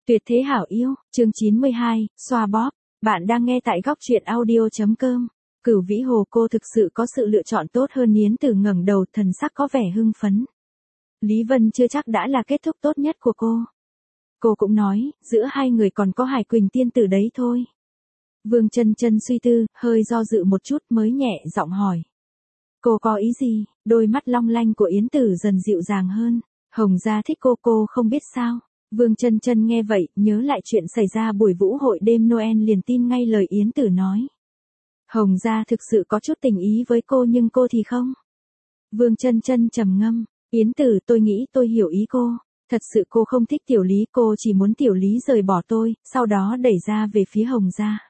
Tuyệt thế hảo yêu, chương 92, xoa bóp. Bạn đang nghe tại góc truyện audio.com. Cửu Vĩ Hồ, cô thực sự có sự lựa chọn tốt hơn. Yến Tử ngẩng đầu, thần sắc có vẻ hưng phấn. Lý Vân chưa chắc đã là kết thúc tốt nhất của cô. Cô cũng nói, giữa hai người còn có Hải Quỳnh tiên tử đấy thôi. Vương Chân Chân suy tư, hơi do dự một chút mới nhẹ giọng hỏi. Cô có ý gì? Đôi mắt long lanh của Yến Tử dần dịu dàng hơn. Hồng gia thích cô không biết sao? Vương Chân Chân nghe vậy, nhớ lại chuyện xảy ra buổi vũ hội đêm Noel liền tin ngay lời Yến Tử nói. Hồng gia thực sự có chút tình ý với cô nhưng cô thì không. Vương Chân Chân trầm ngâm, Yến Tử, tôi nghĩ tôi hiểu ý cô. Thật sự cô không thích Tiểu Lý, cô chỉ muốn Tiểu Lý rời bỏ tôi, sau đó đẩy ra về phía Hồng gia.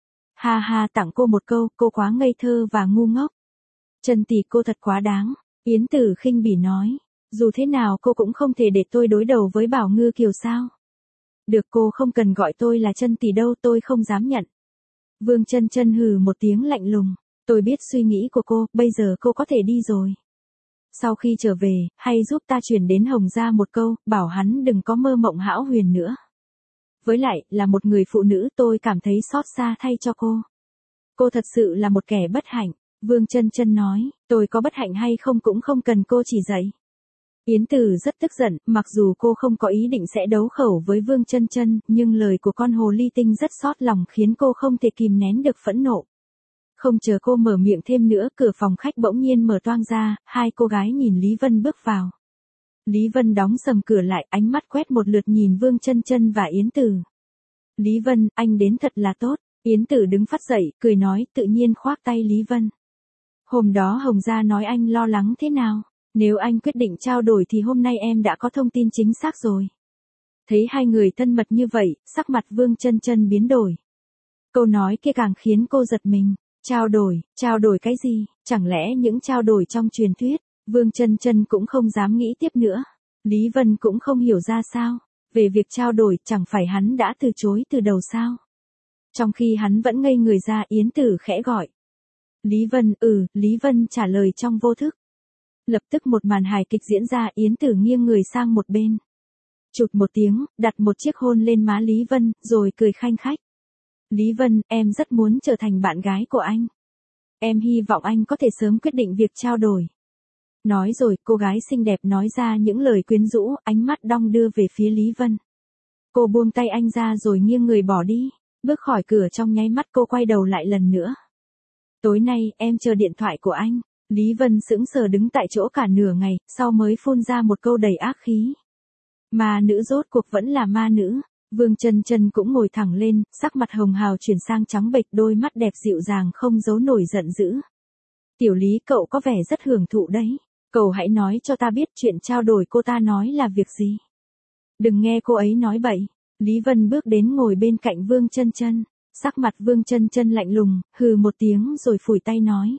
Ha ha, tặng cô một câu, cô quá ngây thơ và ngu ngốc. Chân tỷ, cô thật quá đáng. Yến Tử khinh bỉ nói. Dù thế nào cô cũng không thể để tôi đối đầu với Bảo Ngư Kiều sao. Được, cô không cần gọi tôi là Chân tỷ đâu, tôi không dám nhận. Vương Chân Chân hừ một tiếng lạnh lùng. Tôi biết suy nghĩ của cô, bây giờ cô có thể đi rồi. Sau khi trở về, hãy giúp ta chuyển đến Hồng gia một câu, bảo hắn đừng có mơ mộng hão huyền nữa. Với lại, là một người phụ nữ, tôi cảm thấy xót xa thay cho cô. Cô thật sự là một kẻ bất hạnh. Vương Chân Chân nói, tôi có bất hạnh hay không cũng không cần cô chỉ dạy. Yến Tử rất tức giận, mặc dù cô không có ý định sẽ đấu khẩu với Vương Chân Chân, nhưng lời của con hồ ly tinh rất xót lòng khiến cô không thể kìm nén được phẫn nộ. Không chờ cô mở miệng thêm nữa, cửa phòng khách bỗng nhiên mở toang ra, hai cô gái nhìn Lý Vân bước vào. Lý Vân đóng sầm cửa lại, ánh mắt quét một lượt nhìn Vương Chân Chân và Yến Tử. Lý Vân, anh đến thật là tốt. Yến Tử đứng phắt dậy, cười nói, tự nhiên khoác tay Lý Vân. Hôm đó Hồng gia nói anh lo lắng thế nào? Nếu anh quyết định trao đổi thì hôm nay em đã có thông tin chính xác rồi. Thấy hai người thân mật như vậy, sắc mặt Vương Chân Chân biến đổi. Câu nói kia càng khiến cô giật mình. Trao đổi cái gì? Chẳng lẽ những trao đổi trong truyền thuyết? Vương Chân Chân cũng không dám nghĩ tiếp nữa. Lý Vân cũng không hiểu ra sao. Về việc trao đổi, chẳng phải hắn đã từ chối từ đầu sao? Trong khi hắn vẫn ngây người ra, Yến Tử khẽ gọi. Lý Vân, Lý Vân trả lời trong vô thức. Lập tức một màn hài kịch diễn ra, Yến Tử nghiêng người sang một bên. Chụt một tiếng, đặt một chiếc hôn lên má Lý Vân, rồi cười khanh khách. Lý Vân, em rất muốn trở thành bạn gái của anh. Em hy vọng anh có thể sớm quyết định việc trao đổi. Nói rồi, cô gái xinh đẹp nói ra những lời quyến rũ, ánh mắt đong đưa về phía Lý Vân. Cô buông tay anh ra rồi nghiêng người bỏ đi. Bước khỏi cửa trong nháy mắt cô quay đầu lại lần nữa. Tối nay, em chờ điện thoại của anh. Lý Vân sững sờ đứng tại chỗ cả nửa ngày, sau mới phun ra một câu đầy ác khí. Ma nữ rốt cuộc vẫn là ma nữ. Vương Chân Chân cũng ngồi thẳng lên, sắc mặt hồng hào chuyển sang trắng bệch, đôi mắt đẹp dịu dàng không giấu nổi giận dữ. Tiểu Lý, cậu có vẻ rất hưởng thụ đấy. Cậu hãy nói cho ta biết chuyện trao đổi cô ta nói là việc gì. Đừng nghe cô ấy nói bậy. Lý Vân bước đến ngồi bên cạnh Vương Chân Chân. Sắc mặt Vương Chân Chân lạnh lùng, hừ một tiếng rồi phủi tay nói.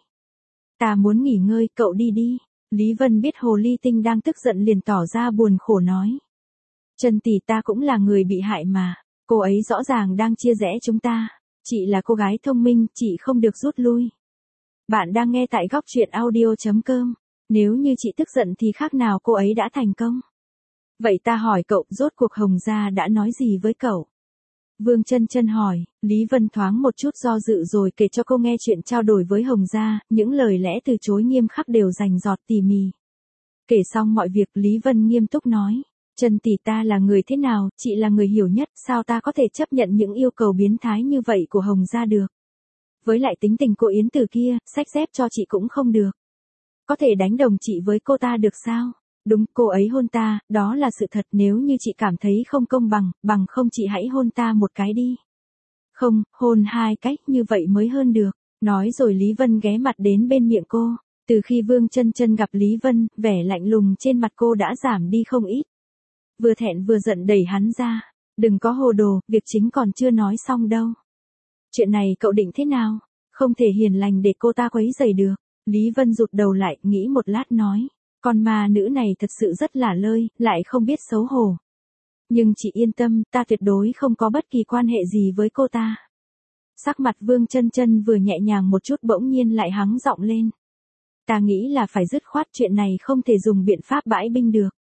Ta muốn nghỉ ngơi, cậu đi đi. Lý Vân biết hồ ly tinh đang tức giận liền tỏ ra buồn khổ nói. Chân tỷ, ta cũng là người bị hại mà. Cô ấy rõ ràng đang chia rẽ chúng ta. Chị là cô gái thông minh, chị không được rút lui. Bạn đang nghe tại góc truyện audio.com. Nếu như chị tức giận thì khác nào cô ấy đã thành công. Vậy ta hỏi cậu, rốt cuộc Hồng gia đã nói gì với cậu? Vương Chân Chân hỏi. Lý Vân thoáng một chút do dự rồi kể cho cô nghe chuyện trao đổi với Hồng gia, những lời lẽ từ chối nghiêm khắc đều rành rọt tỉ mỉ. Kể xong mọi việc, Lý Vân nghiêm túc nói. Chân tỷ, ta là người thế nào, chị là người hiểu nhất, sao ta có thể chấp nhận những yêu cầu biến thái như vậy của Hồng gia được? Với lại tính tình cô Yến Tử kia, xách dép cho chị cũng không được. Có thể đánh đồng chị với cô ta được sao? Đúng, cô ấy hôn ta, đó là sự thật, nếu như chị cảm thấy không công bằng, bằng không chị hãy hôn ta một cái đi. Không, hôn hai cách, như vậy mới hơn được. Nói rồi Lý Vân ghé mặt đến bên miệng cô. Từ khi Vương Chân Chân gặp Lý Vân, vẻ lạnh lùng trên mặt cô đã giảm đi không ít. Vừa thẹn vừa giận đẩy hắn ra. Đừng có hồ đồ, việc chính còn chưa nói xong đâu. Chuyện này cậu định thế nào? Không thể hiền lành để cô ta quấy rầy được. Lý Vân rụt đầu lại, nghĩ một lát nói. Con ma nữ này thật sự rất lả lơi, lại không biết xấu hổ. Nhưng chị yên tâm, ta tuyệt đối không có bất kỳ quan hệ gì với cô ta. Sắc mặt Vương Chân Chân vừa nhẹ nhàng một chút bỗng nhiên lại hắng giọng lên. Ta nghĩ là phải dứt khoát, chuyện này không thể dùng biện pháp bãi binh được.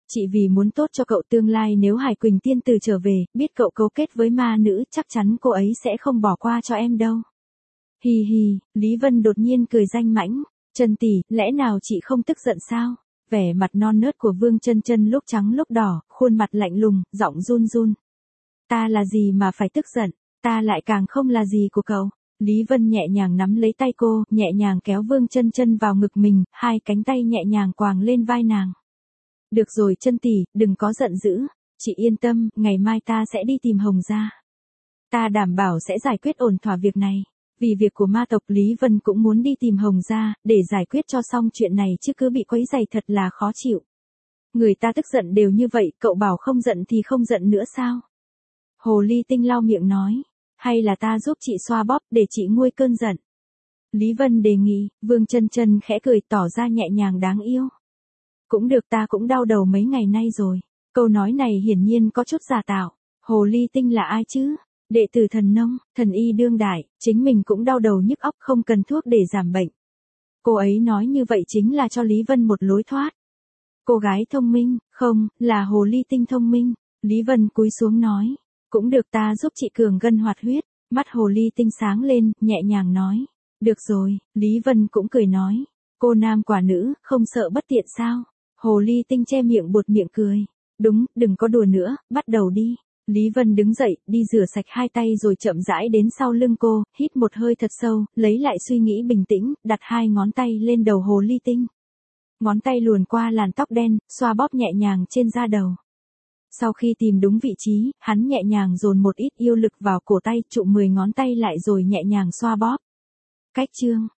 Chị vì muốn tốt cho cậu tương lai nếu Hải Quỳnh tiên tử trở về, biết cậu cấu kết với ma nữ, chắc chắn cô ấy sẽ không bỏ qua cho em đâu. Hì hì, Lý Vân đột nhiên cười danh mãnh. Trần tỷ, lẽ nào chị không tức giận sao? Vẻ mặt non nớt của Vương Chân Chân lúc trắng lúc đỏ, khuôn mặt lạnh lùng, giọng run run. Ta là gì mà phải tức giận, ta lại càng không là gì của cậu. Lý Vân nhẹ nhàng nắm lấy tay cô, nhẹ nhàng kéo Vương Chân Chân vào ngực mình, hai cánh tay nhẹ nhàng quàng lên vai nàng. Được rồi Chân tỷ, đừng có giận dữ, chị yên tâm, ngày mai ta sẽ đi tìm Hồng gia. Ta đảm bảo sẽ giải quyết ổn thỏa việc này. Vì việc của ma tộc Lý Vân cũng muốn đi tìm Hồng gia, để giải quyết cho xong chuyện này chứ cứ bị quấy rầy thật là khó chịu. Người ta tức giận đều như vậy, cậu bảo không giận thì không giận nữa sao? Hồ Ly Tinh lau miệng nói, hay là ta giúp chị xoa bóp để chị nguôi cơn giận. Lý Vân đề nghị, Vương Chân Chân khẽ cười tỏ ra nhẹ nhàng đáng yêu. Cũng được, ta cũng đau đầu mấy ngày nay rồi. Câu nói này hiển nhiên có chút giả tạo. Hồ Ly Tinh là ai chứ? Đệ tử thần nông, thần y đương đại, chính mình cũng đau đầu nhức óc không cần thuốc để giảm bệnh. Cô ấy nói như vậy chính là cho Lý Vân một lối thoát. Cô gái thông minh, không, là Hồ Ly Tinh thông minh. Lý Vân cúi xuống nói, cũng được, ta giúp chị cường gân hoạt huyết. Mắt Hồ Ly Tinh sáng lên, nhẹ nhàng nói, được rồi. Lý Vân cũng cười nói, cô nam quả nữ, không sợ bất tiện sao? Hồ Ly Tinh che miệng buột miệng cười, đúng, đừng có đùa nữa, bắt đầu đi. Lý Vân đứng dậy, đi rửa sạch hai tay rồi chậm rãi đến sau lưng cô, hít một hơi thật sâu, lấy lại suy nghĩ bình tĩnh, đặt hai ngón tay lên đầu Hồ Ly Tinh. Ngón tay luồn qua làn tóc đen, xoa bóp nhẹ nhàng trên da đầu. Sau khi tìm đúng vị trí, hắn nhẹ nhàng dồn một ít yêu lực vào cổ tay, trụ 10 ngón tay lại rồi nhẹ nhàng xoa bóp. Cách chương